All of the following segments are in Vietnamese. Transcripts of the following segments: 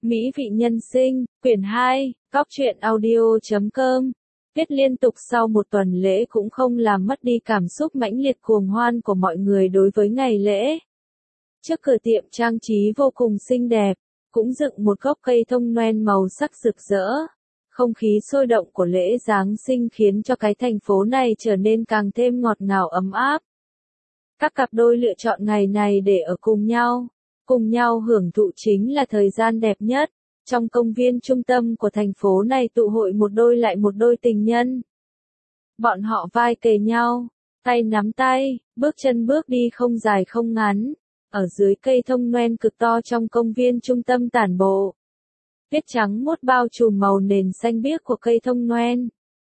Mỹ vị nhân sinh, quyển 2, góc truyện audio.com. Viết liên tục sau một tuần lễ cũng không làm mất đi cảm xúc mãnh liệt cuồng hoan của mọi người đối với ngày lễ. Trước cửa tiệm trang trí vô cùng xinh đẹp, cũng dựng một gốc cây thông noel màu sắc rực rỡ. Không khí sôi động của lễ Giáng sinh khiến cho cái thành phố này trở nên càng thêm ngọt ngào ấm áp. Các cặp đôi lựa chọn ngày này để ở cùng nhau hưởng thụ chính là thời gian đẹp nhất. Trong công viên trung tâm của thành phố này tụ hội một đôi lại một đôi tình nhân. Bọn họ vai kề nhau, tay nắm tay, bước chân bước đi không dài không ngắn, ở dưới cây thông noel cực to trong công viên trung tâm tản bộ. Tuyết trắng muốt bao trùm màu nền xanh biếc của cây thông noel,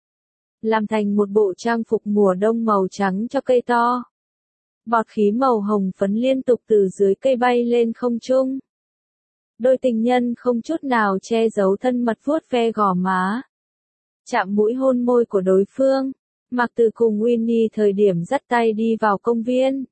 làm thành một bộ trang phục mùa đông màu trắng cho cây to. Bọt khí màu hồng phấn liên tục từ dưới cây bay lên không trung. Đôi tình nhân không chút nào che giấu thân mật vuốt ve gò má, chạm mũi hôn môi của đối phương. Mạc Từ cùng Winnie thời điểm dắt tay đi vào công viên.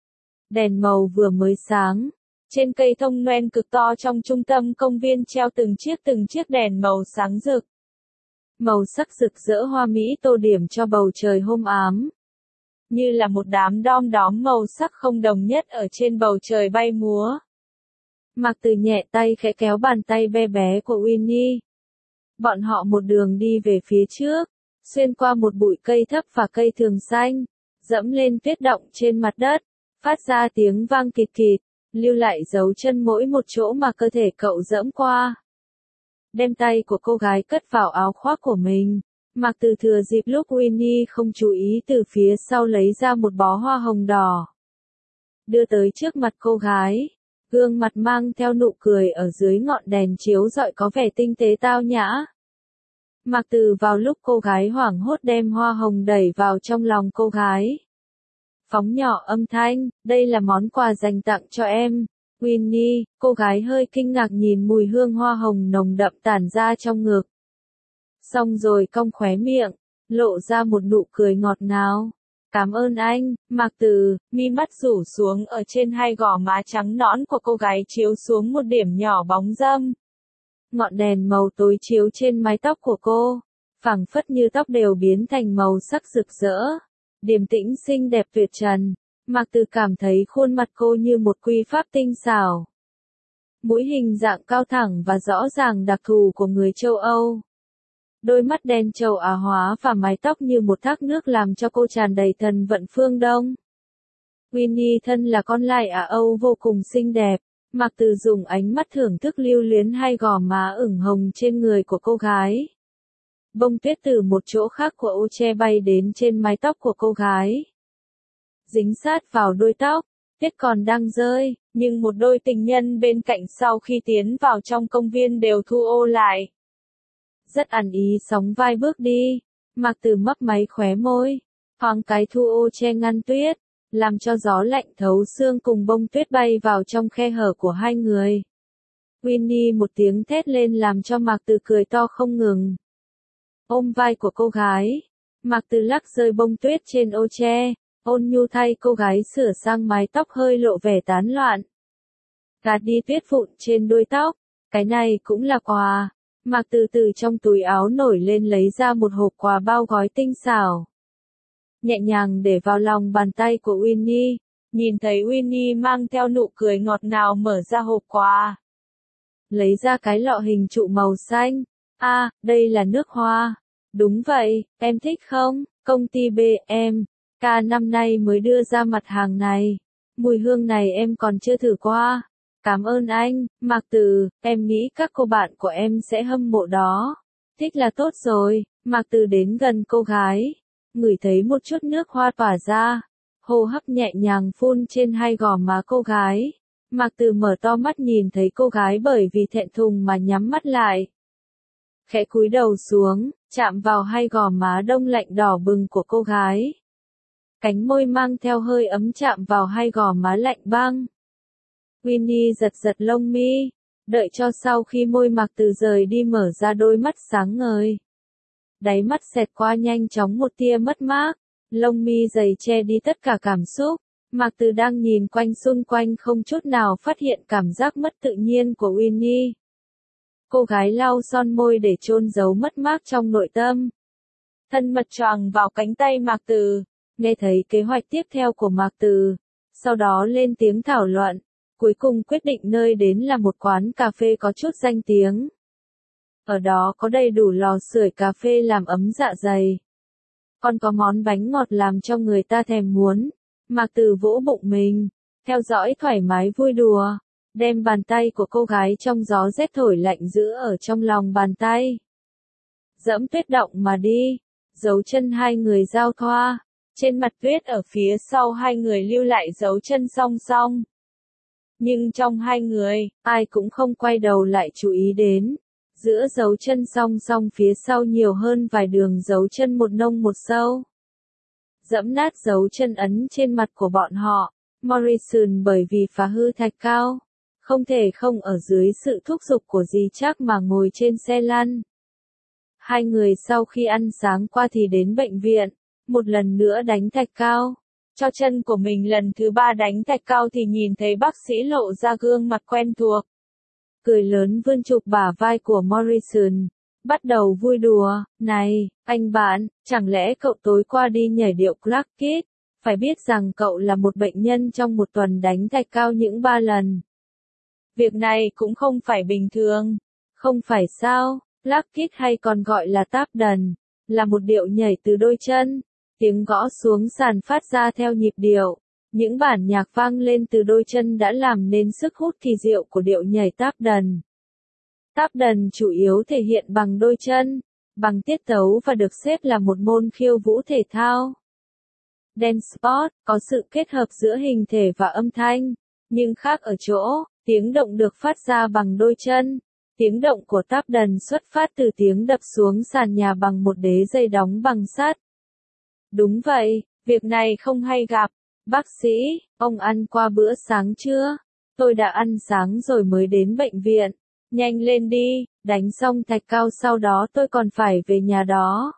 Đèn màu vừa mới sáng, trên cây thông noel cực to trong trung tâm công viên treo từng chiếc đèn màu sáng rực. Màu sắc rực rỡ hoa mỹ tô điểm cho bầu trời hôm ám, như là một đám đom đóm màu sắc không đồng nhất ở trên bầu trời bay múa. Mạc Từ nhẹ tay khẽ kéo bàn tay bé bé của Winnie. Bọn họ một đường đi về phía trước, xuyên qua một bụi cây thấp và cây thường xanh, dẫm lên tuyết động trên mặt đất, phát ra tiếng vang kịt kịt, lưu lại dấu chân mỗi một chỗ mà cơ thể cậu dẫm qua. Đem tay của cô gái cất vào áo khoác của mình, Mạc Từ thừa dịp lúc Winnie không chú ý từ phía sau lấy ra một bó hoa hồng đỏ, đưa tới trước mặt cô gái. Gương mặt mang theo nụ cười ở dưới ngọn đèn chiếu rọi có vẻ tinh tế tao nhã. Mạc Từ vào lúc cô gái hoảng hốt đem hoa hồng đẩy vào trong lòng cô gái, phóng nhỏ âm thanh, đây là món quà dành tặng cho em, Winnie. Cô gái hơi kinh ngạc nhìn mùi hương hoa hồng nồng đậm tản ra trong ngực. Xong rồi cong khóe miệng, lộ ra một nụ cười ngọt ngào. Cảm ơn anh, Mạc Từ. Mi mắt rủ xuống ở trên hai gò má trắng nõn của cô gái chiếu xuống một điểm nhỏ bóng râm. Ngọn đèn màu tối chiếu trên mái tóc của cô, phảng phất như tóc đều biến thành màu sắc rực rỡ, điềm tĩnh xinh đẹp tuyệt trần. Mạc Từ cảm thấy khuôn mặt cô như một quy pháp tinh xảo. Mũi hình dạng cao thẳng và rõ ràng đặc thù của người châu Âu. Đôi mắt đen châu Á hóa và mái tóc như một thác nước làm cho cô tràn đầy thần vận phương Đông. Winnie thân là con lai Á Âu vô cùng xinh đẹp. Mạc Từ dùng ánh mắt thưởng thức lưu luyến hai gò má ửng hồng trên người của cô gái. Bông tuyết từ một chỗ khác của ô che bay đến trên mái tóc của cô gái, dính sát vào đuôi tóc. Tuyết còn đang rơi, nhưng một đôi tình nhân bên cạnh sau khi tiến vào trong công viên đều thu ô lại. Rất ăn ý sóng vai bước đi. Mạc Từ mấp máy khóe môi, thoáng cái thu ô che ngăn tuyết, làm cho gió lạnh thấu xương cùng bông tuyết bay vào trong khe hở của hai người. Winnie một tiếng thét lên làm cho Mạc Từ cười to không ngừng. Ôm vai của cô gái, Mạc Từ lắc rơi bông tuyết trên ô che, ôn nhu thay cô gái sửa sang mái tóc hơi lộ vẻ tán loạn, gạt đi tuyết vụn trên đuôi tóc. Cái này cũng là quà. Mạc Từ từ trong túi áo nổi lên lấy ra một hộp quà bao gói tinh xảo, nhẹ nhàng để vào lòng bàn tay của Winnie. Nhìn thấy Winnie mang theo nụ cười ngọt ngào mở ra hộp quà, lấy ra cái lọ hình trụ màu xanh. À, đây là nước hoa. Đúng vậy, em thích không? Công ty BMK năm nay mới đưa ra mặt hàng này. Mùi hương này em còn chưa thử qua. Cảm ơn anh, Mạc Từ, em nghĩ các cô bạn của em sẽ hâm mộ đó. Thích là tốt rồi. Mạc Từ đến gần cô gái, ngửi thấy một chút nước hoa tỏa ra, hô hấp nhẹ nhàng phun trên hai gò má cô gái. Mạc Từ mở to mắt nhìn thấy cô gái bởi vì thẹn thùng mà nhắm mắt lại. Khẽ cúi đầu xuống, chạm vào hai gò má đông lạnh đỏ bừng của cô gái. Cánh môi mang theo hơi ấm chạm vào hai gò má lạnh băng. Winnie giật giật lông mi, đợi cho sau khi môi Mạc Từ rời đi mở ra đôi mắt sáng ngời. Đáy mắt xẹt qua nhanh chóng một tia mất mát, lông mi dày che đi tất cả cảm xúc. Mạc Từ đang nhìn quanh xung quanh không chút nào phát hiện cảm giác mất tự nhiên của Winnie. Cô gái lau son môi để chôn giấu mất mát trong nội tâm. Thân mật choàng vào cánh tay Mạc Từ, nghe thấy kế hoạch tiếp theo của Mạc Từ, sau đó lên tiếng thảo luận, cuối cùng quyết định nơi đến là một quán cà phê có chút danh tiếng. Ở đó có đầy đủ lò sưởi cà phê làm ấm dạ dày. Còn có món bánh ngọt làm cho người ta thèm muốn. Mạc Từ vỗ bụng mình, theo dõi thoải mái vui đùa, đem bàn tay của cô gái trong gió rét thổi lạnh giữ ở trong lòng bàn tay. Dẫm tuyết động mà đi, dấu chân hai người giao thoa, trên mặt tuyết ở phía sau hai người lưu lại dấu chân song song. Nhưng trong hai người, ai cũng không quay đầu lại chú ý đến. Giữa dấu chân song song phía sau nhiều hơn vài đường dấu chân một nông một sâu. Dẫm nát dấu chân ấn trên mặt của bọn họ, Morrison bởi vì phá hư thạch cao, không thể không ở dưới sự thúc giục của dì Trác mà ngồi trên xe lăn. Hai người sau khi ăn sáng qua thì đến bệnh viện, một lần nữa đánh thạch cao. Cho chân của mình lần thứ ba đánh thạch cao thì nhìn thấy bác sĩ lộ ra gương mặt quen thuộc. Cười lớn vươn chụp bả vai của Morrison, bắt đầu vui đùa, này, anh bạn, chẳng lẽ cậu tối qua đi nhảy điệu Clark Kid, phải biết rằng cậu là một bệnh nhân trong một tuần đánh thạch cao những 3 lần. Việc này cũng không phải bình thường, không phải sao, Clark Kid hay còn gọi là tap dance, là một điệu nhảy từ đôi chân, tiếng gõ xuống sàn phát ra theo nhịp điệu. Những bản nhạc vang lên từ đôi chân đã làm nên sức hút kỳ diệu của điệu nhảy tap dance. Tap dance chủ yếu thể hiện bằng đôi chân, bằng tiết tấu và được xếp là một môn khiêu vũ thể thao. Dance sport có sự kết hợp giữa hình thể và âm thanh, nhưng khác ở chỗ, tiếng động được phát ra bằng đôi chân. Tiếng động của tap dance xuất phát từ tiếng đập xuống sàn nhà bằng một đế dây đóng bằng sắt. Đúng vậy, việc này không hay gặp. Bác sĩ, ông ăn qua bữa sáng chưa? Tôi đã ăn sáng rồi mới đến bệnh viện. Nhanh lên đi, đánh xong thạch cao sau đó tôi còn phải về nhà đó.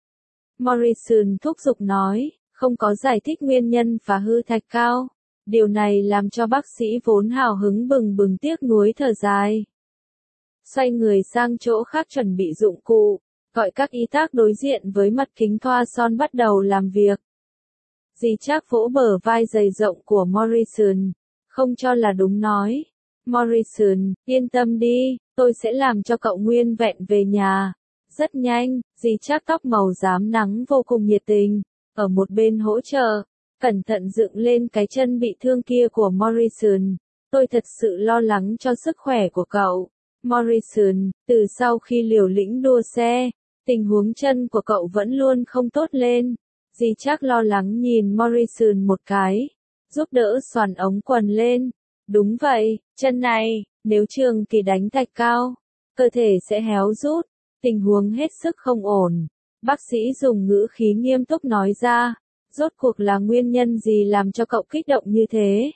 Morrison thúc giục nói, không có giải thích nguyên nhân phá hư thạch cao. Điều này làm cho bác sĩ vốn hào hứng bừng bừng tiếc nuối thở dài. Xoay người sang chỗ khác chuẩn bị dụng cụ, gọi các y tá đối diện với mặt kính thoa son bắt đầu làm việc. Dì Trác vỗ bờ vai dày rộng của Morrison, không cho là đúng nói. Morrison, yên tâm đi, tôi sẽ làm cho cậu nguyên vẹn về nhà. Rất nhanh, dì Trác tóc màu rám nắng vô cùng nhiệt tình, ở một bên hỗ trợ, cẩn thận dựng lên cái chân bị thương kia của Morrison. Tôi thật sự lo lắng cho sức khỏe của cậu. Morrison, từ sau khi liều lĩnh đua xe, tình huống chân của cậu vẫn luôn không tốt lên. Dì Trác lo lắng nhìn Morrison một cái, giúp đỡ xoàn ống quần lên. Đúng vậy, chân này, nếu trường kỳ đánh thạch cao, cơ thể sẽ héo rút, tình huống hết sức không ổn. Bác sĩ dùng ngữ khí nghiêm túc nói ra, rốt cuộc là nguyên nhân gì làm cho cậu kích động như thế?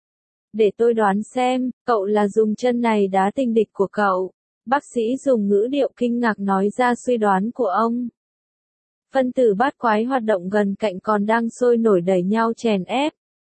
Để tôi đoán xem, cậu là dùng chân này đá tình địch của cậu. Bác sĩ dùng ngữ điệu kinh ngạc nói ra suy đoán của ông. Phân tử bát quái hoạt động gần cạnh còn đang sôi nổi đẩy nhau chèn ép.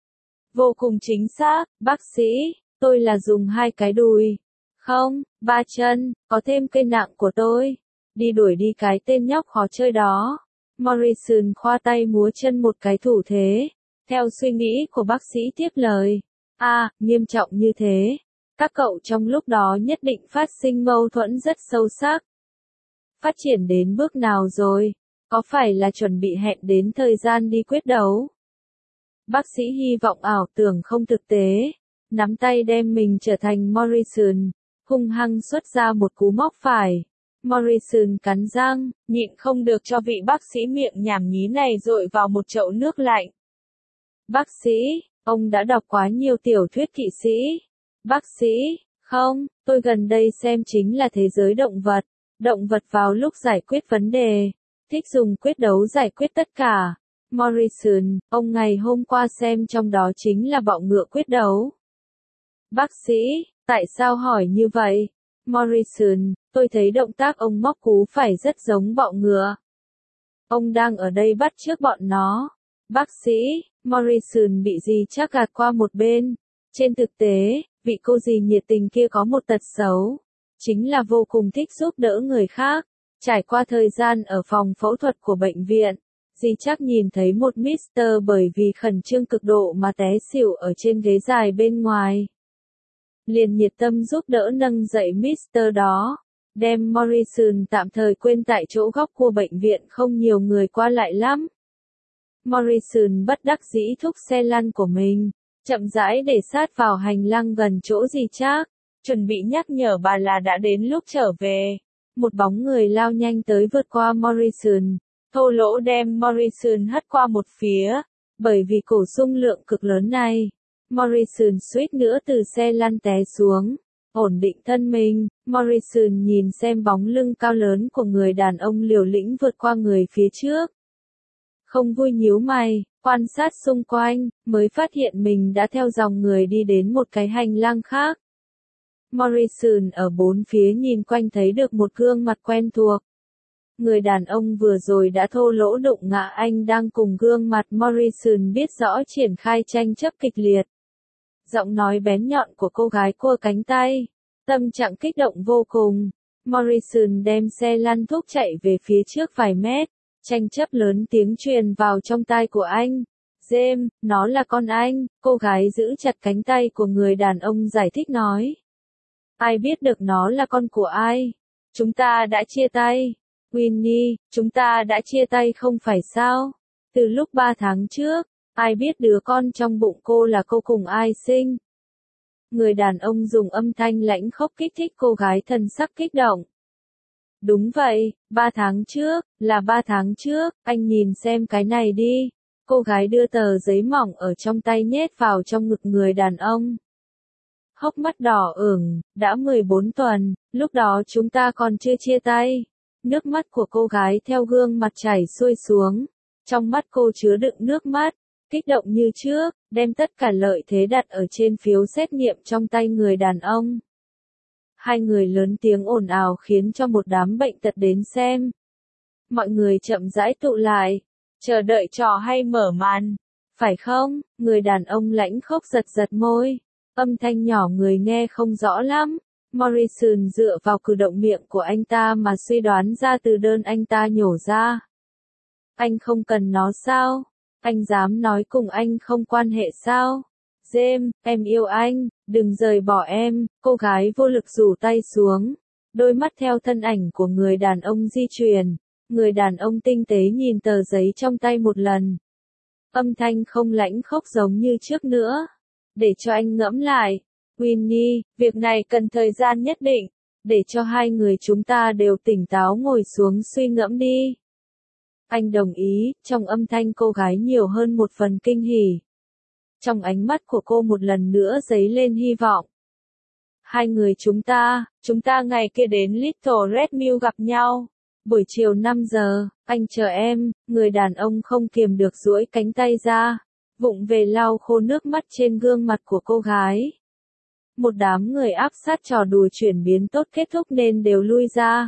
Vô cùng chính xác, bác sĩ, tôi là dùng 2 cái đùi. Không, 3 chân, có thêm cây nặng của tôi. Đi đuổi đi cái tên nhóc khó chơi đó. Morrison khoa tay múa chân một cái thủ thế. Theo suy nghĩ của bác sĩ tiếp lời. Nghiêm trọng như thế. Các cậu trong lúc đó nhất định phát sinh mâu thuẫn rất sâu sắc. Phát triển đến bước nào rồi? Có phải là chuẩn bị hẹn đến thời gian đi quyết đấu? Bác sĩ hy vọng ảo tưởng không thực tế. Nắm tay đem mình trở thành Morrison, hung hăng xuất ra một cú móc phải. Morrison cắn răng, nhịn không được cho vị bác sĩ miệng nhảm nhí này dội vào một chậu nước lạnh. Bác sĩ, ông đã đọc quá nhiều tiểu thuyết kỵ sĩ. Bác sĩ, không, tôi gần đây xem chính là thế giới động vật. Động vật vào lúc giải quyết vấn đề, thích dùng quyết đấu giải quyết tất cả. Morrison, ông ngày hôm qua xem trong đó chính là bọ ngựa quyết đấu. Bác sĩ, tại sao hỏi như vậy? Morrison, tôi thấy động tác ông móc cú phải rất giống bọ ngựa. Ông đang ở đây bắt chước bọn nó. Bác sĩ, Morrison bị dì Trác gạt qua một bên. Trên thực tế, vị cô dì nhiệt tình kia có một tật xấu. chính là vô cùng thích giúp đỡ người khác. Trải qua thời gian ở phòng phẫu thuật của bệnh viện, dì chắc nhìn thấy một Mr. bởi vì khẩn trương cực độ mà té xỉu ở trên ghế dài bên ngoài. Liền nhiệt tâm giúp đỡ nâng dậy Mr. đó, đem Morrison tạm thời quên tại chỗ góc của bệnh viện không nhiều người qua lại lắm. Morrison bất đắc dĩ thúc xe lăn của mình, chậm rãi để sát vào hành lang gần chỗ dì chắc, chuẩn bị nhắc nhở bà là đã đến lúc trở về. Một bóng người lao nhanh tới vượt qua Morrison, thô lỗ đem Morrison hất qua một phía, bởi vì cổ xung lượng cực lớn này. Morrison suýt nữa từ xe lăn té xuống, ổn định thân mình, Morrison nhìn xem bóng lưng cao lớn của người đàn ông liều lĩnh vượt qua người phía trước. Không vui nhíu mày, quan sát xung quanh, mới phát hiện mình đã theo dòng người đi đến một cái hành lang khác. Morrison ở bốn phía nhìn quanh thấy được một gương mặt quen thuộc. Người đàn ông vừa rồi đã thô lỗ đụng ngã anh đang cùng gương mặt Morrison biết rõ triển khai tranh chấp kịch liệt. Giọng nói bén nhọn của cô gái cua cánh tay, tâm trạng kích động vô cùng. Morrison đem xe lăn thúc chạy về phía trước vài mét, tranh chấp lớn tiếng truyền vào trong tai của anh. James, nó là con anh, cô gái giữ chặt cánh tay của người đàn ông giải thích nói. Ai biết được nó là con của ai? Chúng ta đã chia tay. Winnie, chúng ta đã chia tay không phải sao? Từ lúc 3 tháng trước, ai biết đứa con trong bụng cô là cô cùng ai sinh? Người đàn ông dùng âm thanh lãnh khốc kích thích cô gái thần sắc kích động. Đúng vậy, 3 tháng trước, là 3 tháng trước, anh nhìn xem cái này đi. Cô gái đưa tờ giấy mỏng ở trong tay nhét vào trong ngực người đàn ông. Hốc mắt đỏ ửng, đã 14 tuần, lúc đó chúng ta còn chưa chia tay. Nước mắt của cô gái theo gương mặt chảy xuôi xuống. Trong mắt cô chứa đựng nước mắt, kích động như trước, đem tất cả lợi thế đặt ở trên phiếu xét nghiệm trong tay người đàn ông. Hai người lớn tiếng ồn ào khiến cho một đám bệnh tật đến xem. Mọi người chậm rãi tụ lại, chờ đợi trò hay mở màn. Phải không? Người đàn ông lãnh khốc giật giật môi. Âm thanh nhỏ người nghe không rõ lắm. Morrison dựa vào cử động miệng của anh ta mà suy đoán ra từ đơn anh ta nhổ ra. Anh không cần nó sao? Anh dám nói cùng anh không quan hệ sao? James, em yêu anh, đừng rời bỏ em. Cô gái vô lực rủ tay xuống. Đôi mắt theo thân ảnh của người đàn ông di chuyển. Người đàn ông tinh tế nhìn tờ giấy trong tay một lần. Âm thanh không lãnh khốc giống như trước nữa. Để cho anh ngẫm lại. Winnie, việc này cần thời gian nhất định. Để cho hai người chúng ta đều tỉnh táo ngồi xuống suy ngẫm đi. Anh đồng ý, trong âm thanh cô gái nhiều hơn một phần kinh hỉ. Trong ánh mắt của cô một lần nữa dấy lên hy vọng. Hai người chúng ta ngày kia đến Little Red Mill gặp nhau. Buổi chiều 5 giờ, anh chờ em, người đàn ông không kiềm được duỗi cánh tay ra, vụng về lau khô nước mắt trên gương mặt của cô gái. Một đám người áp sát trò đùa chuyển biến tốt kết thúc nên đều lui ra.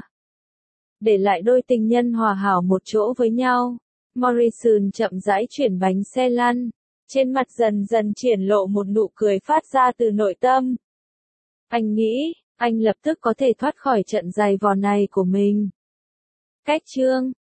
Để lại đôi tình nhân hòa hảo một chỗ với nhau. Morrison chậm rãi chuyển bánh xe lăn. Trên mặt dần dần triển lộ một nụ cười phát ra từ nội tâm. Anh nghĩ, anh lập tức có thể thoát khỏi trận giày vò này của mình. Cách chương